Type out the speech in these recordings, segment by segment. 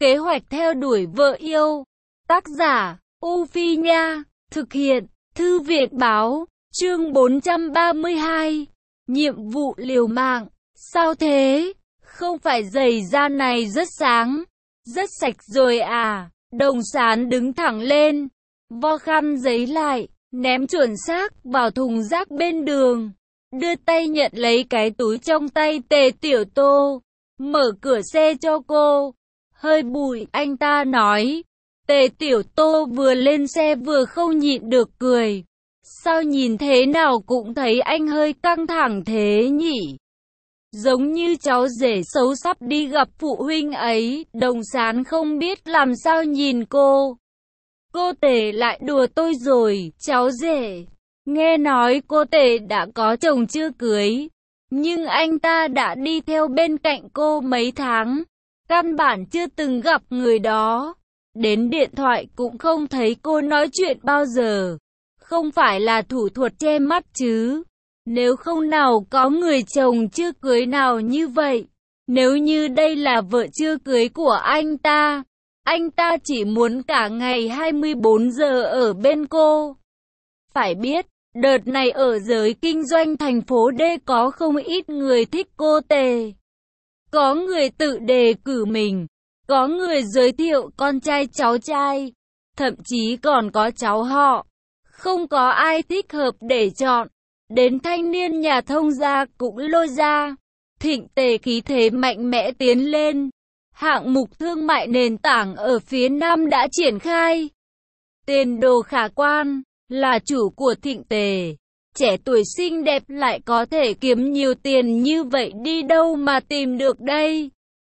Kế hoạch theo đuổi vợ yêu. Tác giả, U Phi Nha. Thực hiện, Thư viện Báo. Chương 432. Nhiệm vụ liều mạng. Sao thế? Không phải giày da này rất sáng, rất sạch rồi à? Đồng Sán đứng thẳng lên, vo khăn giấy lại, ném chuẩn xác vào thùng rác bên đường. Đưa tay nhận lấy cái túi trong tay Tề Tiểu Tô, mở cửa xe cho cô. Hơi bụi, anh ta nói. Tề Tiểu Tô vừa lên xe vừa không nhịn được cười. Sao nhìn thế nào cũng thấy anh hơi căng thẳng thế nhỉ? Giống như cháu rể xấu sắp đi gặp phụ huynh ấy. Đồng Sán không biết làm sao nhìn cô. Cô Tề lại đùa tôi rồi, cháu rể. Nghe nói cô Tề đã có chồng chưa cưới, nhưng anh ta đã đi theo bên cạnh cô mấy tháng, căn bản chưa từng gặp người đó. Đến điện thoại cũng không thấy cô nói chuyện bao giờ. Không phải là thủ thuật che mắt chứ? Nếu không nào có người chồng chưa cưới nào như vậy. Nếu như đây là vợ chưa cưới của anh ta chỉ muốn cả ngày 24 giờ ở bên cô. Phải biết, đợt này ở giới kinh doanh thành phố D có không ít người thích cô Tề. Có người tự đề cử mình, có người giới thiệu con trai cháu trai, thậm chí còn có cháu họ. Không có ai thích hợp để chọn. Đến thanh niên nhà thông gia cũng lôi ra. Thịnh Tề khí thế mạnh mẽ tiến lên. Hạng mục thương mại nền tảng ở phía Nam đã triển khai. Tiền đồ khả quan, là chủ của Thịnh Tề. Trẻ tuổi xinh đẹp lại có thể kiếm nhiều tiền như vậy đi đâu mà tìm được đây.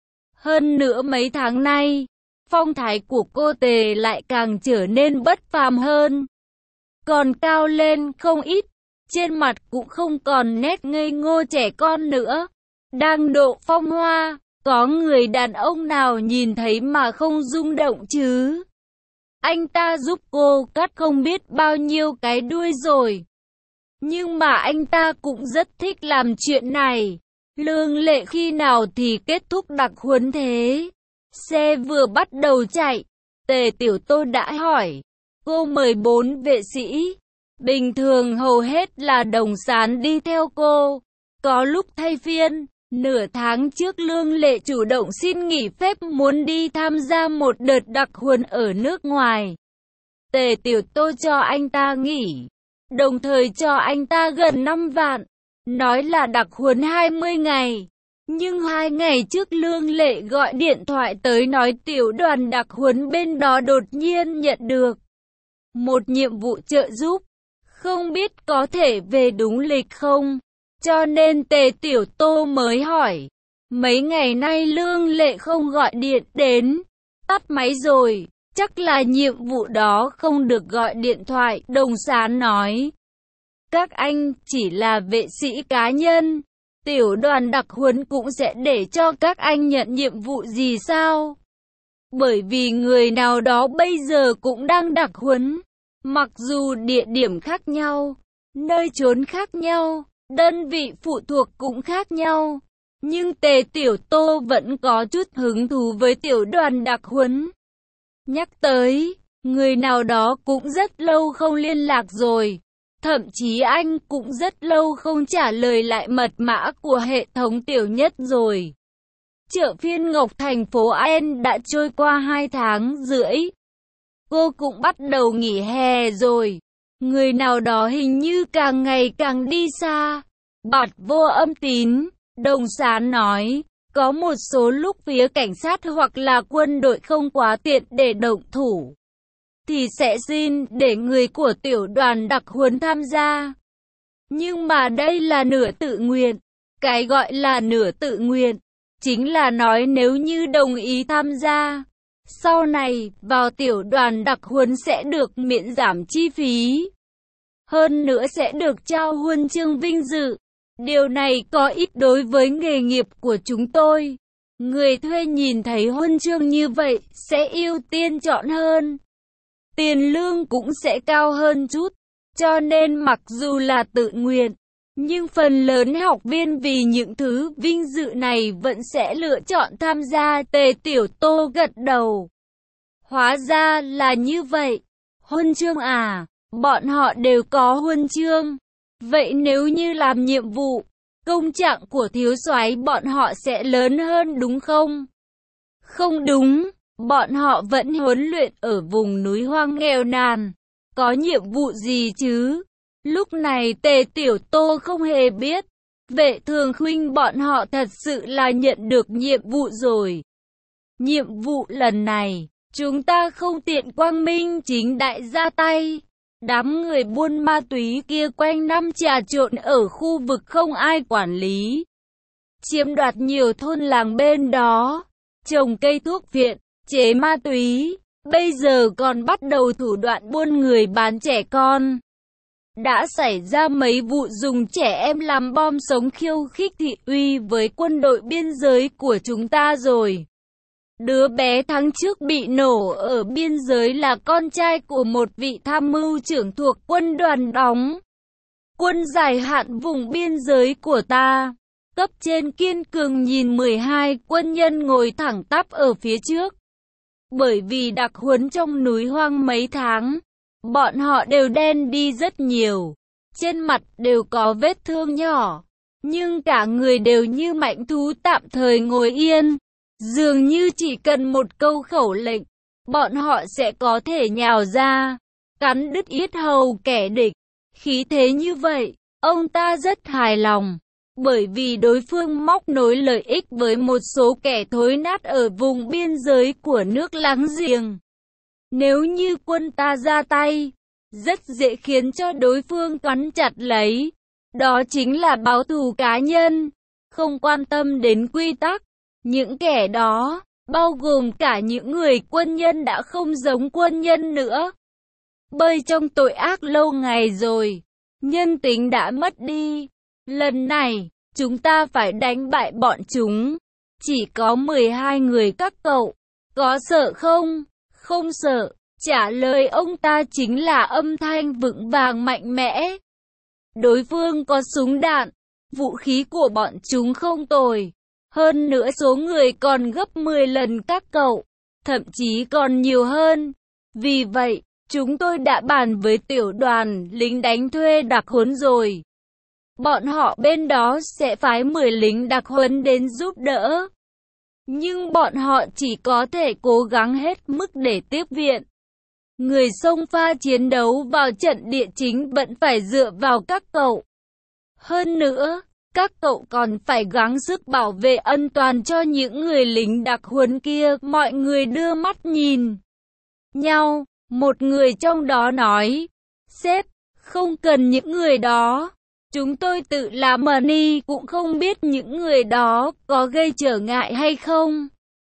Hơn nữa mấy tháng nay, phong thái của cô Tề lại càng trở nên bất phàm hơn. Còn cao lên không ít, trên mặt cũng không còn nét ngây ngô trẻ con nữa. Đang độ phong hoa, có người đàn ông nào nhìn thấy mà không rung động chứ? Anh ta giúp cô cắt không biết bao nhiêu cái đuôi rồi. Nhưng mà anh ta cũng rất thích làm chuyện này. Lương Lệ khi nào thì kết thúc đặc huấn thế? Xe vừa bắt đầu chạy, Tề Tiểu Tô đã hỏi. Cô mời 4 vệ sĩ. Bình thường hầu hết là Đồng Sán đi theo cô. Có lúc thay phiên. Nửa tháng trước Lương Lệ chủ động xin nghỉ phép muốn đi tham gia một đợt đặc huấn ở nước ngoài. Tề Tiểu Tô cho anh ta nghỉ, đồng thời cho anh ta gần 5 vạn. Nói là đặc huấn 20 ngày. Nhưng 2 ngày trước Lương Lệ gọi điện thoại tới nói tiểu đoàn đặc huấn bên đó đột nhiên nhận được một nhiệm vụ trợ giúp. Không biết có thể về đúng lịch không? Cho nên Tề Tiểu Tô mới hỏi. Mấy ngày nay Lương Lệ không gọi điện đến. Tắt máy rồi. Chắc là nhiệm vụ đó không được gọi điện thoại. Đồng Sán nói. Các anh chỉ là vệ sĩ cá nhân. Tiểu đoàn đặc huấn cũng sẽ để cho các anh nhận nhiệm vụ gì sao? Bởi vì người nào đó bây giờ cũng đang đặc huấn. Mặc dù địa điểm khác nhau, nơi trốn khác nhau, đơn vị phụ thuộc cũng khác nhau, nhưng Tề Tiểu Tô vẫn có chút hứng thú với tiểu đoàn đặc huấn. Nhắc tới, người nào đó cũng rất lâu không liên lạc rồi. Thậm chí anh cũng rất lâu không trả lời lại mật mã của hệ thống Tiểu Nhất rồi. Chợ phiên Ngọc thành phố An đã trôi qua 2 tháng rưỡi. Cô cũng bắt đầu nghỉ hè rồi. Người nào đó hình như càng ngày càng đi xa. Bạt vô âm tín, Đồng Sán nói. Có một số lúc phía cảnh sát hoặc là quân đội không quá tiện để động thủ, thì sẽ xin để người của tiểu đoàn đặc huấn tham gia. Nhưng mà đây là nửa tự nguyện. Cái gọi là nửa tự nguyện, chính là nói nếu như đồng ý tham gia, sau này vào tiểu đoàn đặc huấn sẽ được miễn giảm chi phí. Hơn nữa sẽ được trao huân chương vinh dự. Điều này có ích đối với nghề nghiệp của chúng tôi. Người thuê nhìn thấy huân chương như vậy sẽ ưu tiên chọn hơn. Tiền lương cũng sẽ cao hơn chút. Cho nên mặc dù là tự nguyện, Nhưng phần lớn học viên vì những thứ vinh dự này vẫn sẽ lựa chọn tham gia. Tề Tiểu Tô gật đầu. Hóa ra là như vậy. Huân chương à? Bọn họ đều có huân chương. Vậy nếu như làm nhiệm vụ, công trạng của thiếu soái bọn họ sẽ lớn hơn đúng không? Không đúng, bọn họ vẫn huấn luyện ở vùng núi hoang nghèo nàn. Có nhiệm vụ gì chứ? Lúc này Tề Tiểu Tô không hề biết. Vệ Thường Khuynh bọn họ thật sự là nhận được nhiệm vụ rồi. Nhiệm vụ lần này, chúng ta không tiện quang minh chính đại ra tay. Đám người buôn ma túy kia quanh năm trà trộn ở khu vực không ai quản lý. Chiếm đoạt nhiều thôn làng bên đó. Trồng cây thuốc viện, chế ma túy. Bây giờ còn bắt đầu thủ đoạn buôn người bán trẻ con. Đã xảy ra mấy vụ dùng trẻ em làm bom sống khiêu khích thị uy với quân đội biên giới của chúng ta rồi. Đứa bé tháng trước bị nổ ở biên giới là con trai của một vị tham mưu trưởng thuộc quân đoàn đóng quân dài hạn vùng biên giới của ta. Cấp trên kiên cường nhìn 12 quân nhân ngồi thẳng tắp ở phía trước. Bởi vì đặc huấn trong núi hoang mấy tháng, bọn họ đều đen đi rất nhiều. Trên mặt đều có vết thương nhỏ, nhưng cả người đều như mãnh thú tạm thời ngồi yên. Dường như chỉ cần một câu khẩu lệnh, bọn họ sẽ có thể nhào ra, cắn đứt yết hầu kẻ địch. Khí thế như vậy, ông ta rất hài lòng, bởi vì đối phương móc nối lợi ích với một số kẻ thối nát ở vùng biên giới của nước láng giềng. Nếu như quân ta ra tay, rất dễ khiến cho đối phương cắn chặt lấy. Đó chính là báo thù cá nhân, không quan tâm đến quy tắc. Những kẻ đó, bao gồm cả những người quân nhân đã không giống quân nhân nữa. Bơi trong tội ác lâu ngày rồi, nhân tính đã mất đi. Lần này, chúng ta phải đánh bại bọn chúng. Chỉ có 12 người các cậu, có sợ không? Không sợ. Trả lời ông ta chính là âm thanh vững vàng mạnh mẽ. Đối phương có súng đạn, vũ khí của bọn chúng không tồi. Hơn nữa số người còn gấp 10 lần các cậu, thậm chí còn nhiều hơn. Vì vậy, chúng tôi đã bàn với tiểu đoàn lính đánh thuê đặc huấn rồi. Bọn họ bên đó sẽ phái 10 lính đặc huấn đến giúp đỡ. Nhưng bọn họ chỉ có thể cố gắng hết mức để tiếp viện. Người xông pha chiến đấu vào trận địa chính vẫn phải dựa vào các cậu. Hơn nữa, các cậu còn phải gắng sức bảo vệ an toàn cho những người lính đặc huấn kia. Mọi người đưa mắt nhìn nhau. Một người trong đó nói, sếp, không cần những người đó. Chúng tôi tự làm money cũng không biết những người đó có gây trở ngại hay không.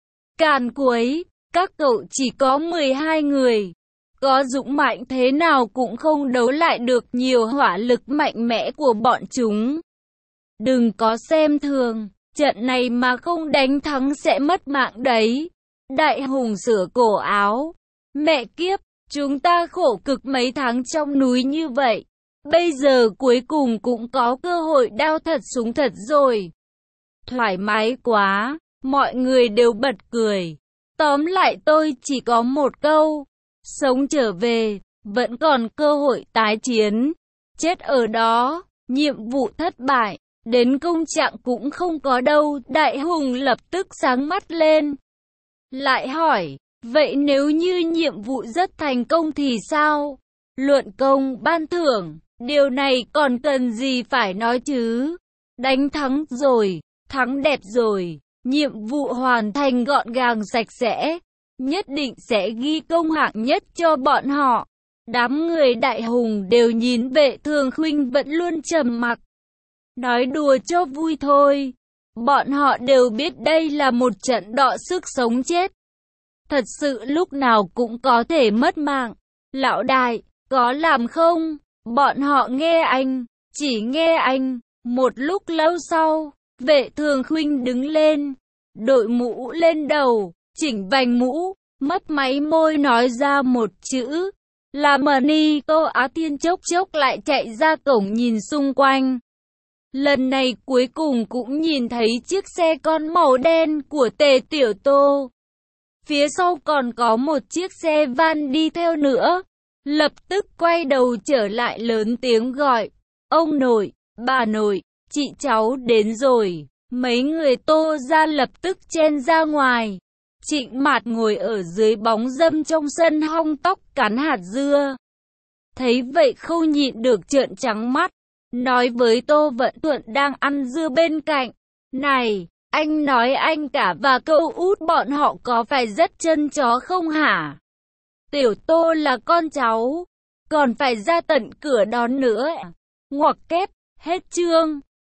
Càn cuối, các cậu chỉ có 12 người. Có dũng mạnh thế nào cũng không đấu lại được nhiều hỏa lực mạnh mẽ của bọn chúng. Đừng có xem thường, trận này mà không đánh thắng sẽ mất mạng đấy. Đại hùng sửa cổ áo. Mẹ kiếp, chúng ta khổ cực mấy tháng trong núi như vậy. Bây giờ cuối cùng cũng có cơ hội đao thật súng thật rồi. Thoải mái quá, mọi người đều bật cười. Tóm lại tôi chỉ có một câu. Sống trở về, vẫn còn cơ hội tái chiến. Chết ở đó, nhiệm vụ thất bại, đến công trạng cũng không có đâu. Đại hùng lập tức sáng mắt lên. Lại hỏi, vậy nếu như nhiệm vụ rất thành công thì sao? Luận công ban thưởng, điều này còn cần gì phải nói chứ? Đánh thắng rồi, thắng đẹp rồi, nhiệm vụ hoàn thành gọn gàng sạch sẽ. Nhất định sẽ ghi công hạng nhất cho bọn họ. Đám người Đại hùng đều nhìn Vệ Thường Khuynh vẫn luôn trầm mặc. Nói đùa cho vui thôi. Bọn họ đều biết đây là một trận đọ sức sống chết. Thật sự lúc nào cũng có thể mất mạng. Lão đại, có làm không? Bọn họ nghe anh, chỉ nghe anh. Một lúc lâu sau, Vệ Thường Khuynh đứng lên, đội mũ lên đầu, chỉnh vành mũ, mấp máy môi nói ra một chữ là money. Tô Á Thiên chốc chốc lại chạy ra cổng nhìn xung quanh. Lần này cuối cùng cũng nhìn thấy chiếc xe con màu đen của Tề Tiểu Tô. Phía sau còn có một chiếc xe van đi theo nữa. Lập tức quay đầu trở lại lớn tiếng gọi. Ông nội, bà nội, chị cháu đến rồi. Mấy người Tô ra lập tức chen ra ngoài. Trịnh Mạt ngồi ở dưới bóng râm trong sân hong tóc cắn hạt dưa. Thấy vậy không nhịn được trợn trắng mắt. Nói với Tô Vận Thuận đang ăn dưa bên cạnh. Này, anh nói anh cả và cậu út bọn họ có phải rất chân chó không hả? Tiểu Tô là con cháu, còn phải ra tận cửa đón nữa. Ngoặc kép, hết chương.